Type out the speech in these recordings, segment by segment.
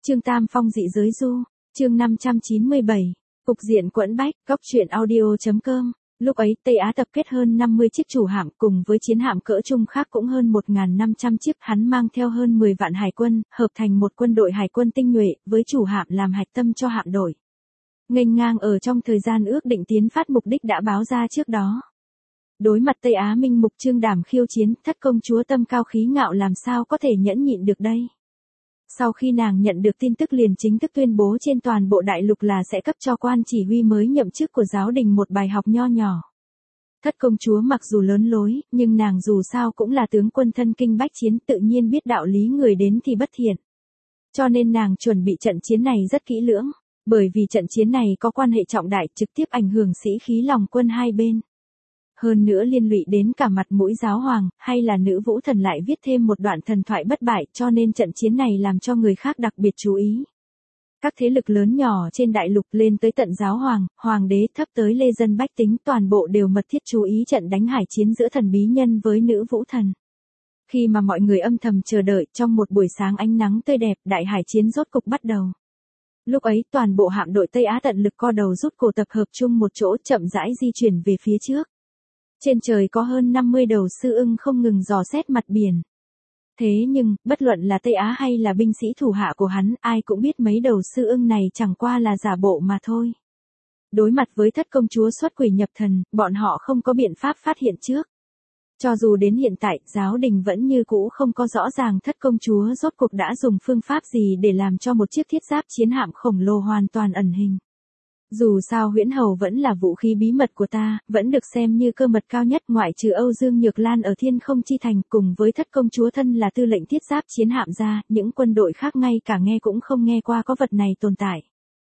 Trương Tam Phong dị giới du, chương 597, cục diện quẫn bách, góc truyện audio.com. Lúc ấy, Tây Á tập kết hơn 50 chiếc chủ hạm cùng với chiến hạm cỡ trung khác cũng hơn 1.500 chiếc, hắn mang theo hơn 10 vạn hải quân, hợp thành một quân đội hải quân tinh nhuệ, với chủ hạm làm hạch tâm cho hạm đội. Nghênh ngang ở trong thời gian ước định tiến phát mục đích đã báo ra trước đó. Đối mặt Tây Á Minh Mục Trương Đảm khiêu chiến, Thất công chúa tâm cao khí ngạo làm sao có thể nhẫn nhịn được đây. Sau khi nàng nhận được tin tức liền chính thức tuyên bố trên toàn bộ đại lục là sẽ cấp cho quan chỉ huy mới nhậm chức của giáo đình một bài học nho nhỏ. Thất công chúa mặc dù lớn lối, nhưng nàng dù sao cũng là tướng quân thân kinh bách chiến, tự nhiên biết đạo lý người đến thì bất thiện. Cho nên nàng chuẩn bị trận chiến này rất kỹ lưỡng, bởi vì trận chiến này có quan hệ trọng đại trực tiếp ảnh hưởng sĩ khí lòng quân hai bên. Hơn nữa liên lụy đến cả mặt mũi giáo hoàng, hay là nữ vũ thần lại viết thêm một đoạn thần thoại bất bại, cho nên trận chiến này làm cho người khác đặc biệt chú ý. Các thế lực lớn nhỏ trên đại lục lên tới tận giáo hoàng, hoàng đế thấp tới lê dân bách tính toàn bộ đều mật thiết chú ý trận đánh hải chiến giữa thần bí nhân với nữ vũ thần. Khi mà mọi người âm thầm chờ đợi trong một buổi sáng ánh nắng tươi đẹp, đại hải chiến rốt cục bắt đầu. Lúc ấy toàn bộ hạm đội Tây Á tận lực co đầu rút cổ tập hợp chung một chỗ chậm rãi di chuyển về phía trước. Trên trời có hơn 50 đầu sư ưng không ngừng dò xét mặt biển. Thế nhưng, bất luận là Tây Á hay là binh sĩ thủ hạ của hắn, ai cũng biết mấy đầu sư ưng này chẳng qua là giả bộ mà thôi. Đối mặt với thất công chúa xuất quỷ nhập thần, bọn họ không có biện pháp phát hiện trước. Cho dù đến hiện tại, giáo đình vẫn như cũ không có rõ ràng thất công chúa rốt cuộc đã dùng phương pháp gì để làm cho một chiếc thiết giáp chiến hạm khổng lồ hoàn toàn ẩn hình. Dù sao huyễn hầu vẫn là vũ khí bí mật của ta, vẫn được xem như cơ mật cao nhất ngoại trừ Âu Dương Nhược Lan ở Thiên Không Chi Thành cùng với thất công chúa thân là tư lệnh thiết giáp chiến hạm ra, những quân đội khác ngay cả nghe cũng không nghe qua có vật này tồn tại.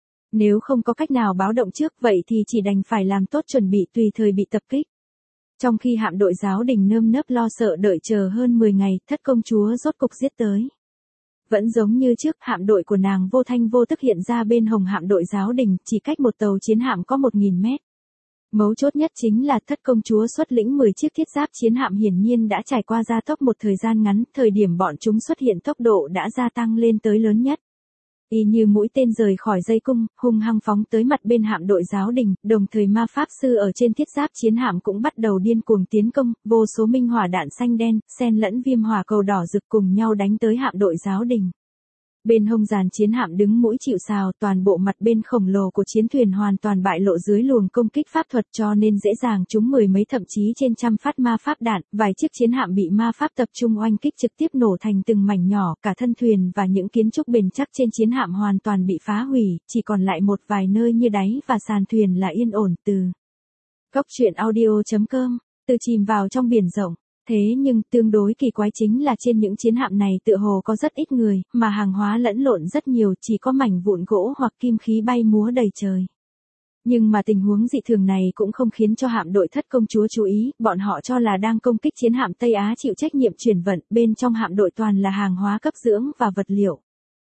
Nếu không có cách nào báo động trước vậy thì chỉ đành phải làm tốt chuẩn bị tùy thời bị tập kích. Trong khi hạm đội giáo đình nơm nớp lo sợ đợi chờ hơn 10 ngày, thất công chúa rốt cục giết tới. Vẫn giống như trước, hạm đội của nàng vô thanh vô tức hiện ra bên hồng hạm đội giáo đình, chỉ cách một tàu chiến hạm có 1.000 mét. Mấu chốt nhất chính là thất công chúa xuất lĩnh 10 chiếc thiết giáp chiến hạm hiển nhiên đã trải qua gia tốc một thời gian ngắn, thời điểm bọn chúng xuất hiện tốc độ đã gia tăng lên tới lớn nhất. Y như mũi tên rời khỏi dây cung, hung hăng phóng tới mặt bên hạm đội giáo đình, đồng thời ma pháp sư ở trên thiết giáp chiến hạm cũng bắt đầu điên cuồng tiến công, vô số minh hỏa đạn xanh đen, xen lẫn viêm hỏa cầu đỏ rực cùng nhau đánh tới hạm đội giáo đình. Bên hông dàn chiến hạm đứng mũi chịu sào, toàn bộ mặt bên khổng lồ của chiến thuyền hoàn toàn bại lộ dưới luồng công kích pháp thuật, cho nên dễ dàng trúng mười mấy thậm chí trên trăm phát ma pháp đạn, vài chiếc chiến hạm bị ma pháp tập trung oanh kích trực tiếp nổ thành từng mảnh nhỏ, cả thân thuyền và những kiến trúc bền chắc trên chiến hạm hoàn toàn bị phá hủy, chỉ còn lại một vài nơi như đáy và sàn thuyền là yên ổn. Từ góc truyện audio.com, từ chìm vào trong biển rộng. Thế nhưng, tương đối kỳ quái chính là trên những chiến hạm này tựa hồ có rất ít người, mà hàng hóa lẫn lộn rất nhiều, chỉ có mảnh vụn gỗ hoặc kim khí bay múa đầy trời. Nhưng mà tình huống dị thường này cũng không khiến cho hạm đội thất công chúa chú ý, bọn họ cho là đang công kích chiến hạm Tây Á chịu trách nhiệm chuyển vận, bên trong hạm đội toàn là hàng hóa cấp dưỡng và vật liệu.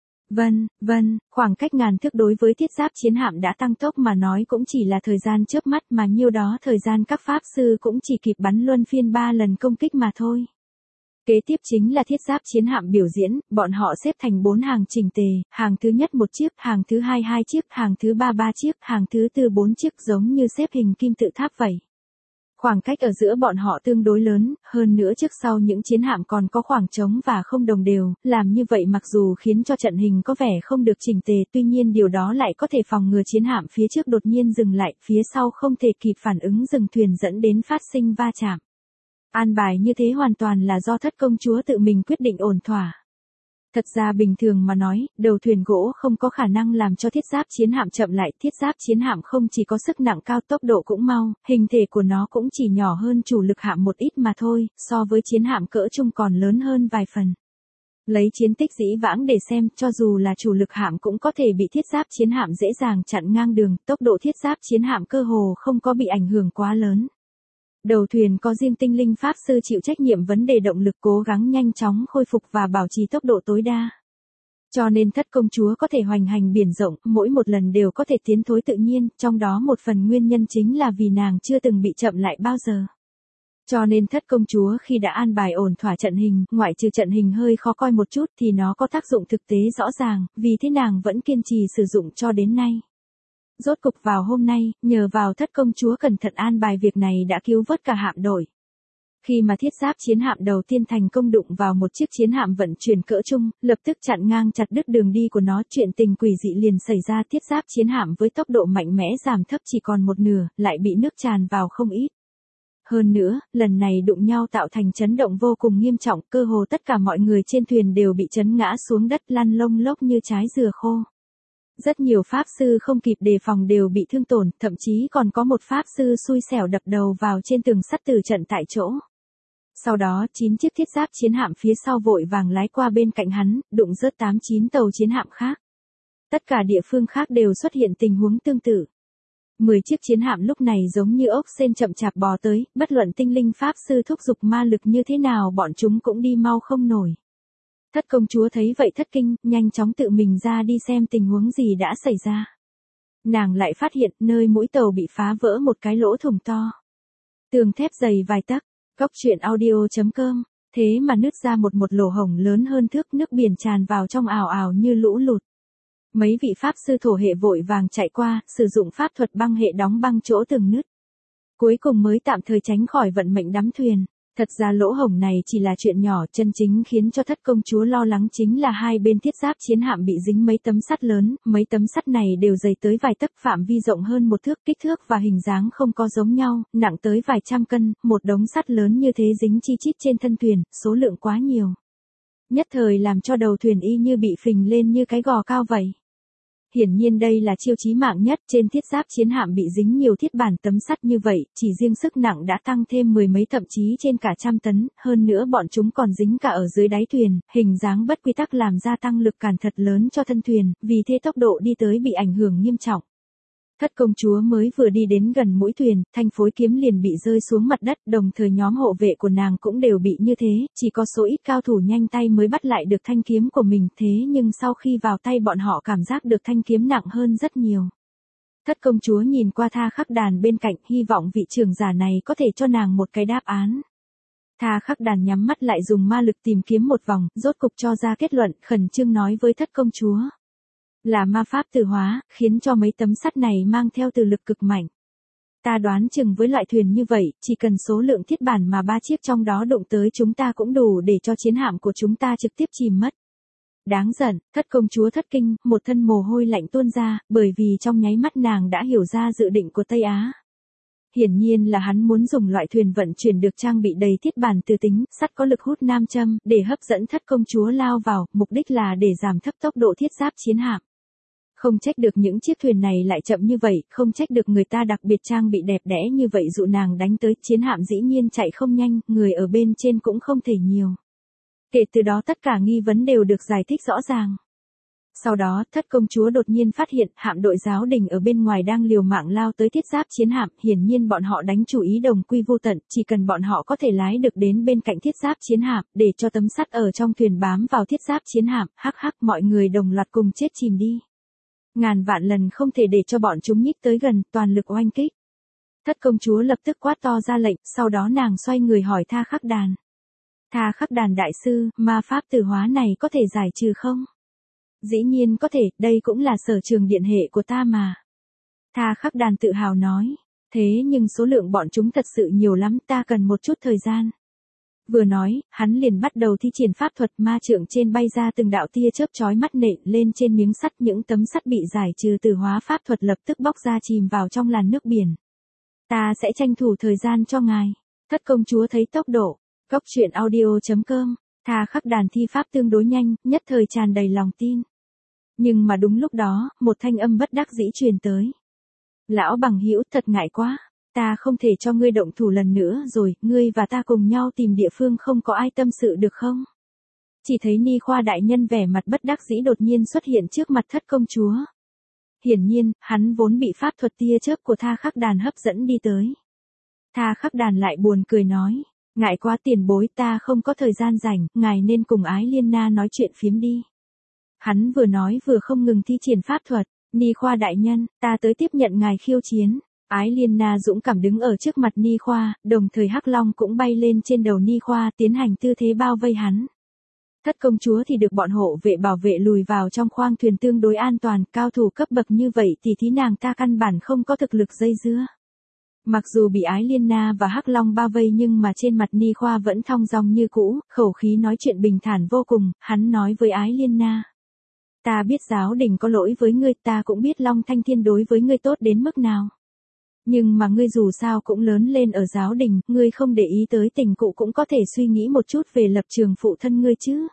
Vân, khoảng cách ngàn thước đối với thiết giáp chiến hạm đã tăng tốc mà nói cũng chỉ là thời gian chớp mắt, mà nhiêu đó thời gian các pháp sư cũng chỉ kịp bắn luân phiên 3 lần công kích mà thôi. Kế tiếp chính là thiết giáp chiến hạm biểu diễn, bọn họ xếp thành 4 hàng chỉnh tề, hàng thứ nhất 1 chiếc, hàng thứ hai 2 chiếc, hàng thứ ba 3 chiếc, hàng thứ tư 4 chiếc, giống như xếp hình kim tự tháp vậy. Khoảng cách ở giữa bọn họ tương đối lớn, hơn nữa trước sau những chiến hạm còn có khoảng trống và không đồng đều, làm như vậy mặc dù khiến cho trận hình có vẻ không được chỉnh tề, tuy nhiên điều đó lại có thể phòng ngừa chiến hạm phía trước đột nhiên dừng lại, phía sau không thể kịp phản ứng dừng thuyền dẫn đến phát sinh va chạm. An bài như thế hoàn toàn là do thất công chúa tự mình quyết định ổn thỏa. Thật ra bình thường mà nói, đầu thuyền gỗ không có khả năng làm cho thiết giáp chiến hạm chậm lại, thiết giáp chiến hạm không chỉ có sức nặng cao, tốc độ cũng mau, hình thể của nó cũng chỉ nhỏ hơn chủ lực hạm một ít mà thôi, so với chiến hạm cỡ trung còn lớn hơn vài phần. Lấy chiến tích dĩ vãng để xem, cho dù là chủ lực hạm cũng có thể bị thiết giáp chiến hạm dễ dàng chặn ngang đường, tốc độ thiết giáp chiến hạm cơ hồ không có bị ảnh hưởng quá lớn. Đầu thuyền có riêng tinh linh pháp sư chịu trách nhiệm vấn đề động lực, cố gắng nhanh chóng khôi phục và bảo trì tốc độ tối đa. Cho nên thất công chúa có thể hoành hành biển rộng, mỗi một lần đều có thể tiến thối tự nhiên, trong đó một phần nguyên nhân chính là vì nàng chưa từng bị chậm lại bao giờ. Cho nên thất công chúa khi đã an bài ổn thỏa trận hình, ngoại trừ trận hình hơi khó coi một chút thì nó có tác dụng thực tế rõ ràng, vì thế nàng vẫn kiên trì sử dụng cho đến nay. Rốt cục vào hôm nay, nhờ vào thất công chúa cẩn thận an bài việc này đã cứu vớt cả hạm đội. Khi mà thiết giáp chiến hạm đầu tiên thành công đụng vào một chiếc chiến hạm vận chuyển cỡ trung, lập tức chặn ngang chặt đứt đường đi của nó, chuyện tình quỷ dị liền xảy ra. Thiết giáp chiến hạm với tốc độ mạnh mẽ giảm thấp chỉ còn một nửa, lại bị nước tràn vào không ít. Hơn nữa, lần này đụng nhau tạo thành chấn động vô cùng nghiêm trọng, cơ hồ tất cả mọi người trên thuyền đều bị chấn ngã xuống đất lăn lông lốc như trái dừa khô. Rất nhiều pháp sư không kịp đề phòng đều bị thương tổn, thậm chí còn có một pháp sư xui xẻo đập đầu vào trên tường sắt từ trận tại chỗ. Sau đó, 9 chiếc thiết giáp chiến hạm phía sau vội vàng lái qua bên cạnh hắn, đụng rớt 8-9 tàu chiến hạm khác. Tất cả địa phương khác đều xuất hiện tình huống tương tự. 10 chiếc chiến hạm lúc này giống như ốc sên chậm chạp bò tới, bất luận tinh linh pháp sư thúc giục ma lực như thế nào bọn chúng cũng đi mau không nổi. Thất công chúa thấy vậy thất kinh, nhanh chóng tự mình ra đi xem tình huống gì đã xảy ra. Nàng lại phát hiện nơi mũi tàu bị phá vỡ một cái lỗ thủng to. Tường thép dày vài tấc, góc truyện audio.com, thế mà nứt ra một lỗ hổng lớn hơn thước, nước biển tràn vào trong ào ào như lũ lụt. Mấy vị pháp sư thổ hệ vội vàng chạy qua, sử dụng pháp thuật băng hệ đóng băng chỗ tường nứt. Cuối cùng mới tạm thời tránh khỏi vận mệnh đắm thuyền. Thật ra lỗ hổng này chỉ là chuyện nhỏ, chân chính khiến cho thất công chúa lo lắng chính là hai bên thiết giáp chiến hạm bị dính mấy tấm sắt lớn, mấy tấm sắt này đều dày tới vài tấc, phạm vi rộng hơn một thước, kích thước và hình dáng không có giống nhau, nặng tới vài trăm cân, một đống sắt lớn như thế dính chi chít trên thân thuyền, số lượng quá nhiều. Nhất thời làm cho đầu thuyền y như bị phình lên như cái gò cao vậy. Hiển nhiên đây là chiêu chí mạng nhất, trên thiết giáp chiến hạm bị dính nhiều thiết bản tấm sắt như vậy, chỉ riêng sức nặng đã tăng thêm mười mấy thậm chí trên cả trăm tấn, hơn nữa bọn chúng còn dính cả ở dưới đáy thuyền, hình dáng bất quy tắc làm gia tăng lực cản thật lớn cho thân thuyền, vì thế tốc độ đi tới bị ảnh hưởng nghiêm trọng. Thất công chúa mới vừa đi đến gần mũi thuyền, thanh phối kiếm liền bị rơi xuống mặt đất, đồng thời nhóm hộ vệ của nàng cũng đều bị như thế, chỉ có số ít cao thủ nhanh tay mới bắt lại được thanh kiếm của mình, thế nhưng sau khi vào tay bọn họ cảm giác được thanh kiếm nặng hơn rất nhiều. Thất công chúa nhìn qua Tha Khắc Đàn bên cạnh, hy vọng vị trưởng giả này có thể cho nàng một cái đáp án. Tha Khắc Đàn nhắm mắt lại dùng ma lực tìm kiếm một vòng, rốt cục cho ra kết luận, khẩn trương nói với thất công chúa. Là ma pháp từ hóa, khiến cho mấy tấm sắt này mang theo từ lực cực mạnh. Ta đoán chừng với loại thuyền như vậy, chỉ cần số lượng thiết bản mà 3 chiếc trong đó đụng tới chúng ta cũng đủ để cho chiến hạm của chúng ta trực tiếp chìm mất. Đáng giận, thất công chúa thất kinh, một thân mồ hôi lạnh tuôn ra, bởi vì trong nháy mắt nàng đã hiểu ra dự định của Tây Á. Hiển nhiên là hắn muốn dùng loại thuyền vận chuyển được trang bị đầy thiết bản từ tính, sắt có lực hút nam châm, để hấp dẫn thất công chúa lao vào, mục đích là để giảm thấp tốc độ thiết giáp chiến hạm. Không trách được những chiếc thuyền này lại chậm như vậy, không trách được người ta đặc biệt trang bị đẹp đẽ như vậy dụ nàng đánh tới, chiến hạm dĩ nhiên chạy không nhanh, người ở bên trên cũng không thể nhiều. Kể từ đó tất cả nghi vấn đều được giải thích rõ ràng. Sau đó, thất công chúa đột nhiên phát hiện, hạm đội giáo đình ở bên ngoài đang liều mạng lao tới thiết giáp chiến hạm, hiển nhiên bọn họ đánh chủ ý đồng quy vô tận, chỉ cần bọn họ có thể lái được đến bên cạnh thiết giáp chiến hạm, để cho tấm sắt ở trong thuyền bám vào thiết giáp chiến hạm, hắc hắc mọi người đồng loạt cùng chết chìm đi. Ngàn vạn lần không thể để cho bọn chúng nhích tới gần, toàn lực oanh kích. Thất công chúa lập tức quát to ra lệnh, sau đó nàng xoay người hỏi Tha Khắc Đàn. Tha Khắc Đàn đại sư, ma pháp từ hóa này có thể giải trừ không? Dĩ nhiên có thể, đây cũng là sở trường điện hệ của ta mà. Tha Khắc Đàn tự hào nói, thế nhưng số lượng bọn chúng thật sự nhiều lắm, ta cần một chút thời gian. Vừa nói, hắn liền bắt đầu thi triển pháp thuật, ma trượng trên bay ra từng đạo tia chớp chói mắt nện lên trên miếng sắt, những tấm sắt bị giải trừ từ hóa pháp thuật lập tức bóc ra chìm vào trong làn nước biển. Ta sẽ tranh thủ thời gian cho ngài. Thất công chúa thấy tốc độ. Góc truyện audio.com, Tha Khắc Đàn thi pháp tương đối nhanh, nhất thời tràn đầy lòng tin. Nhưng mà đúng lúc đó, một thanh âm bất đắc dĩ truyền tới. Lão bằng hữu, thật ngại quá. Ta không thể cho ngươi động thủ lần nữa rồi, ngươi và ta cùng nhau tìm địa phương không có ai tâm sự được không? Chỉ thấy Ni Khoa đại nhân vẻ mặt bất đắc dĩ đột nhiên xuất hiện trước mặt thất công chúa. Hiển nhiên, hắn vốn bị pháp thuật tia chớp của Tha Khắc Đàn hấp dẫn đi tới. Tha Khắc Đàn lại buồn cười nói, ngại quá tiền bối, ta không có thời gian rảnh, ngài nên cùng Ái Liên Na nói chuyện phiếm đi. Hắn vừa nói vừa không ngừng thi triển pháp thuật, Ni Khoa đại nhân, ta tới tiếp nhận ngài khiêu chiến. Ái Liên Na dũng cảm đứng ở trước mặt Ni Khoa, đồng thời Hắc Long cũng bay lên trên đầu Ni Khoa tiến hành tư thế bao vây hắn. Thất công chúa thì được bọn hộ vệ bảo vệ lùi vào trong khoang thuyền tương đối an toàn, cao thủ cấp bậc như vậy thì thí nàng ta căn bản không có thực lực dây dưa. Mặc dù bị Ái Liên Na và Hắc Long bao vây nhưng mà trên mặt Ni Khoa vẫn thong dong như cũ, khẩu khí nói chuyện bình thản vô cùng, hắn nói với Ái Liên Na. Ta biết giáo đình có lỗi với ngươi, ta cũng biết Long Thanh Thiên đối với ngươi tốt đến mức nào. Nhưng mà ngươi dù sao cũng lớn lên ở giáo đình, ngươi không để ý tới tình cụ cũng có thể suy nghĩ một chút về lập trường phụ thân ngươi chứ.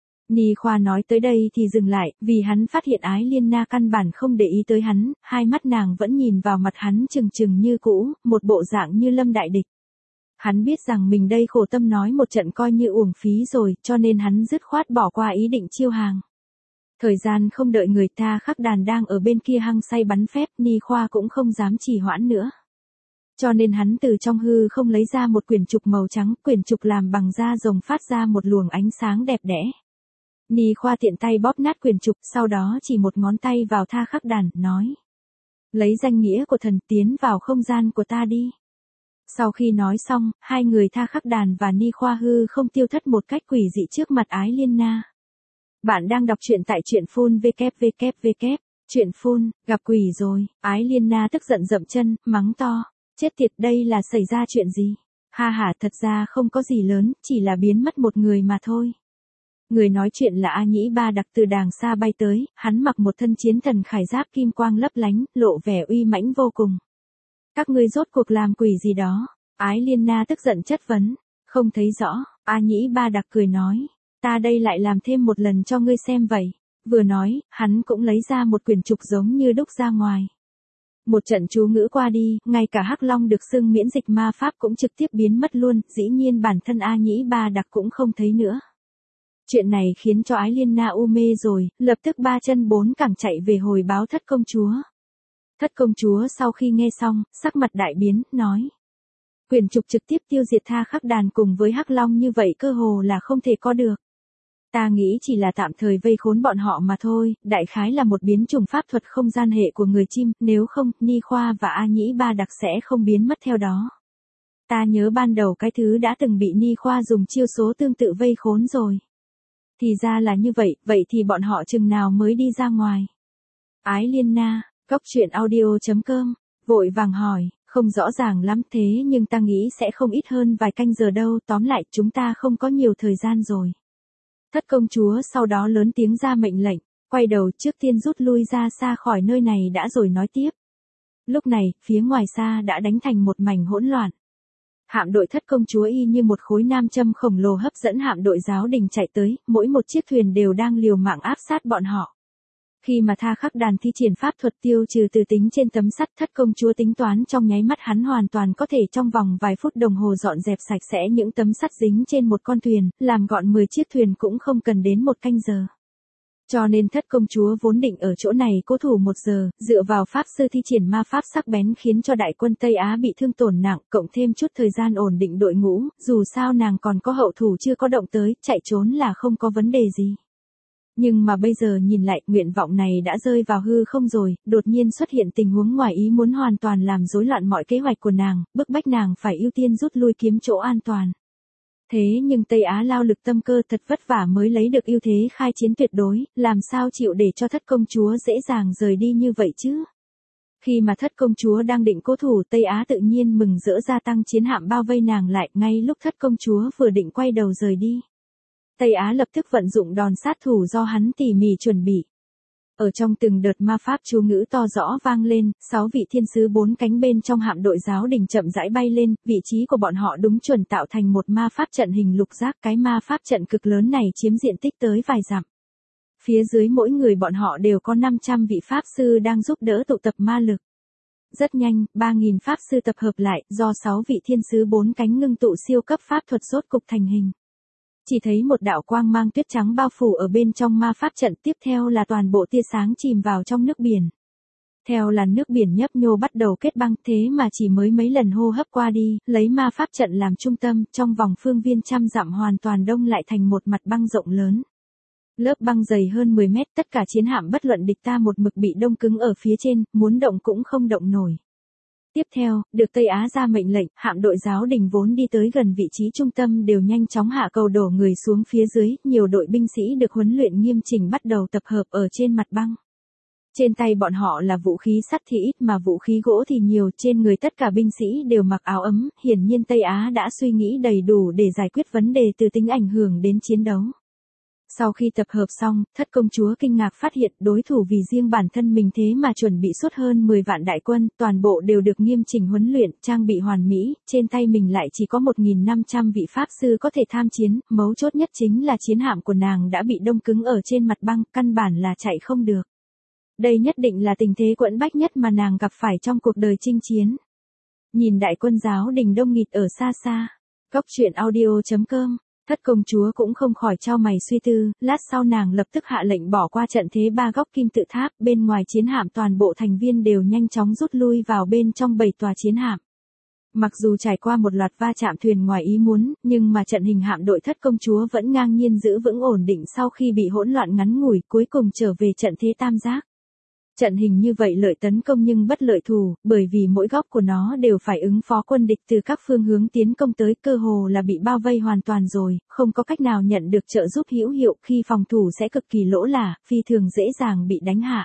Ni Khoa nói tới đây thì dừng lại, vì hắn phát hiện Ái Liên Na căn bản không để ý tới hắn, hai mắt nàng vẫn nhìn vào mặt hắn trừng trừng như cũ, một bộ dạng như lâm đại địch. Hắn biết rằng mình đây khổ tâm nói một trận coi như uổng phí rồi, cho nên hắn dứt khoát bỏ qua ý định chiêu hàng. Thời gian không đợi người ta, Khắc Đàn đang ở bên kia hăng say bắn phép, Ni Khoa cũng không dám trì hoãn nữa. Cho nên hắn từ trong hư không lấy ra một quyển trục màu trắng, quyển trục làm bằng da rồng phát ra một luồng ánh sáng đẹp đẽ. Ni Khoa tiện tay bóp nát quyển trục, sau đó chỉ một ngón tay vào tha Khắc Đàn, nói. Lấy danh nghĩa của thần tiến vào không gian của ta đi. Sau khi nói xong, hai người tha Khắc Đàn và Ni Khoa hư không tiêu thất một cách quỷ dị trước mặt Ái Liên Na. Bạn đang đọc truyện tại truyện phun www. Truyện phun, gặp quỷ rồi, Ái Liên Na tức giận dậm chân, mắng to. Chết tiệt, đây là xảy ra chuyện gì? Ha ha, thật ra không có gì lớn, chỉ là biến mất một người mà thôi. Người nói chuyện là A Nhĩ Ba Đặc từ đàng xa bay tới, hắn mặc một thân chiến thần khải giáp kim quang lấp lánh, lộ vẻ uy mãnh vô cùng. Các ngươi rốt cuộc làm quỷ gì đó? Ái Liên Na tức giận chất vấn. Không thấy rõ, A Nhĩ Ba Đặc cười nói. Ta đây lại làm thêm một lần cho ngươi xem vậy. Vừa nói, hắn cũng lấy ra một quyển trục giống như đúc ra ngoài. Một trận chú ngữ qua đi, ngay cả Hắc Long được xưng miễn dịch ma pháp cũng trực tiếp biến mất luôn, dĩ nhiên bản thân A Nhĩ Ba Đặc cũng không thấy nữa. Chuyện này khiến cho Ái Liên Na u mê rồi, lập tức ba chân bốn cẳng chạy về hồi báo thất công chúa. Thất công chúa sau khi nghe xong, sắc mặt đại biến, nói. Quyển trục trực tiếp tiêu diệt tha Khắc Đàn cùng với Hắc Long như vậy cơ hồ là không thể có được. Ta nghĩ chỉ là tạm thời vây khốn bọn họ mà thôi, đại khái là một biến chủng pháp thuật không gian hệ của người chim, nếu không, Ni Khoa và A Nhĩ Ba Đặc sẽ không biến mất theo đó. Ta nhớ ban đầu cái thứ đã từng bị Ni Khoa dùng chiêu số tương tự vây khốn rồi. Thì ra là như vậy, vậy thì bọn họ chừng nào mới đi ra ngoài? Ái Liên Na, coctruyện.audio.com, vội vàng hỏi, không rõ ràng lắm thế nhưng ta nghĩ sẽ không ít hơn vài canh giờ đâu, tóm lại chúng ta không có nhiều thời gian rồi. Thất công chúa sau đó lớn tiếng ra mệnh lệnh, quay đầu trước tiên rút lui ra xa khỏi nơi này đã rồi nói tiếp. Lúc này, phía ngoài xa đã đánh thành một mảnh hỗn loạn. Hạm đội thất công chúa y như một khối nam châm khổng lồ hấp dẫn hạm đội giáo đình chạy tới, mỗi một chiếc thuyền đều đang liều mạng áp sát bọn họ. Khi mà tha Khắc Đàn thi triển pháp thuật tiêu trừ từ tính trên tấm sắt, thất công chúa tính toán trong nháy mắt hắn hoàn toàn có thể trong vòng vài phút đồng hồ dọn dẹp sạch sẽ những tấm sắt dính trên một con thuyền, làm gọn 10 chiếc thuyền cũng không cần đến một canh giờ. Cho nên thất công chúa vốn định ở chỗ này cố thủ 1 giờ, dựa vào pháp sư thi triển ma pháp sắc bén khiến cho đại quân Tây Á bị thương tổn nặng, cộng thêm chút thời gian ổn định đội ngũ, dù sao nàng còn có hậu thủ chưa có động tới, chạy trốn là không có vấn đề gì. Nhưng mà bây giờ nhìn lại, nguyện vọng này đã rơi vào hư không rồi, đột nhiên xuất hiện tình huống ngoài ý muốn hoàn toàn làm rối loạn mọi kế hoạch của nàng, bức bách nàng phải ưu tiên rút lui kiếm chỗ an toàn. Thế nhưng Tây Á lao lực tâm cơ thật vất vả mới lấy được ưu thế khai chiến tuyệt đối, làm sao chịu để cho thất công chúa dễ dàng rời đi như vậy chứ? Khi mà thất công chúa đang định cố thủ, Tây Á tự nhiên mừng rỡ gia tăng chiến hạm bao vây nàng lại, ngay lúc thất công chúa vừa định quay đầu rời đi. Tây Á lập tức vận dụng đòn sát thủ do hắn tỉ mỉ chuẩn bị. Ở trong từng đợt ma pháp chú ngữ to rõ vang lên, 6 vị thiên sứ 4 cánh bên trong hạm đội giáo đình chậm rãi bay lên, vị trí của bọn họ đúng chuẩn tạo thành một ma pháp trận hình lục giác, cái ma pháp trận cực lớn này chiếm diện tích tới vài dặm. Phía dưới mỗi người bọn họ đều có 500 vị pháp sư đang giúp đỡ tụ tập ma lực. Rất nhanh, 3.000 pháp sư tập hợp lại, do 6 vị thiên sứ 4 cánh ngưng tụ siêu cấp pháp thuật rốt cục thành hình. Chỉ thấy một đạo quang mang tuyết trắng bao phủ ở bên trong ma pháp trận, tiếp theo là toàn bộ tia sáng chìm vào trong nước biển. Theo làn nước biển nhấp nhô bắt đầu kết băng, thế mà chỉ mới mấy lần hô hấp qua đi, lấy ma pháp trận làm trung tâm, trong vòng phương viên trăm dặm hoàn toàn đông lại thành một mặt băng rộng lớn. Lớp băng dày hơn 10 mét, tất cả chiến hạm bất luận địch ta một mực bị đông cứng ở phía trên, muốn động cũng không động nổi. Tiếp theo, được Tây Á ra mệnh lệnh, hạm đội giáo đình vốn đi tới gần vị trí trung tâm đều nhanh chóng hạ cầu đổ người xuống phía dưới, nhiều đội binh sĩ được huấn luyện nghiêm chỉnh bắt đầu tập hợp ở trên mặt băng. Trên tay bọn họ là vũ khí sắt thì ít mà vũ khí gỗ thì nhiều, trên người tất cả binh sĩ đều mặc áo ấm, hiển nhiên Tây Á đã suy nghĩ đầy đủ để giải quyết vấn đề từ tính ảnh hưởng đến chiến đấu. Sau khi tập hợp xong, thất công chúa kinh ngạc phát hiện đối thủ vì riêng bản thân mình thế mà chuẩn bị suốt hơn 10 vạn đại quân, toàn bộ đều được nghiêm chỉnh huấn luyện, trang bị hoàn mỹ, trên tay mình lại chỉ có 1.500 vị pháp sư có thể tham chiến, mấu chốt nhất chính là chiến hạm của nàng đã bị đông cứng ở trên mặt băng, căn bản là chạy không được. Đây nhất định là tình thế quẫn bách nhất mà nàng gặp phải trong cuộc đời chinh chiến. Nhìn đại quân giáo đình đông nghịt ở xa xa, Góc truyện audio.com, thất công chúa cũng không khỏi chau mày suy tư, lát sau nàng lập tức hạ lệnh bỏ qua trận thế ba góc kim tự tháp, bên ngoài chiến hạm toàn bộ thành viên đều nhanh chóng rút lui vào bên trong 7 tòa chiến hạm. Mặc dù trải qua một loạt va chạm thuyền ngoài ý muốn, nhưng mà trận hình hạm đội thất công chúa vẫn ngang nhiên giữ vững ổn định sau khi bị hỗn loạn ngắn ngủi, cuối cùng trở về trận thế tam giác. Trận hình như vậy lợi tấn công nhưng bất lợi thủ, bởi vì mỗi góc của nó đều phải ứng phó quân địch từ các phương hướng tiến công tới, cơ hồ là bị bao vây hoàn toàn rồi, không có cách nào nhận được trợ giúp hữu hiệu, khi phòng thủ sẽ cực kỳ lỗ lả, phi thường dễ dàng bị đánh hạ.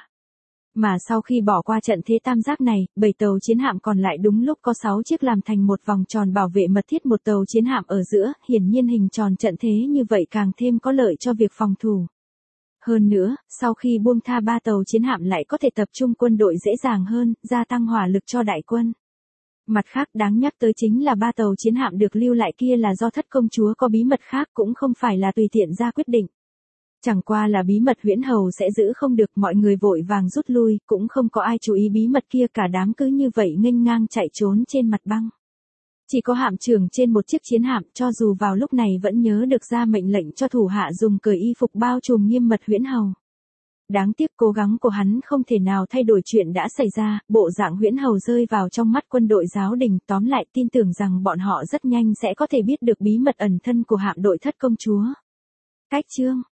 Mà sau khi bỏ qua trận thế tam giác này, 7 tàu chiến hạm còn lại đúng lúc có 6 chiếc làm thành một vòng tròn bảo vệ mật thiết một tàu chiến hạm ở giữa, hiển nhiên hình tròn trận thế như vậy càng thêm có lợi cho việc phòng thủ. Hơn nữa, sau khi buông tha 3 tàu chiến hạm lại có thể tập trung quân đội dễ dàng hơn, gia tăng hỏa lực cho đại quân. Mặt khác đáng nhắc tới chính là 3 tàu chiến hạm được lưu lại kia là do thất công chúa có bí mật khác, cũng không phải là tùy tiện ra quyết định. Chẳng qua là bí mật huyễn hầu sẽ giữ không được, mọi người vội vàng rút lui, cũng không có ai chú ý bí mật kia, cả đám cứ như vậy nghênh ngang chạy trốn trên mặt băng. Chỉ có hạm trưởng trên một chiếc chiến hạm, cho dù vào lúc này vẫn nhớ được ra mệnh lệnh cho thủ hạ dùng cởi y phục bao trùm nghiêm mật huyễn hầu. Đáng tiếc cố gắng của hắn không thể nào thay đổi chuyện đã xảy ra, bộ dạng huyễn hầu rơi vào trong mắt quân đội giáo đình, tóm lại tin tưởng rằng bọn họ rất nhanh sẽ có thể biết được bí mật ẩn thân của hạm đội thất công chúa. Cách chương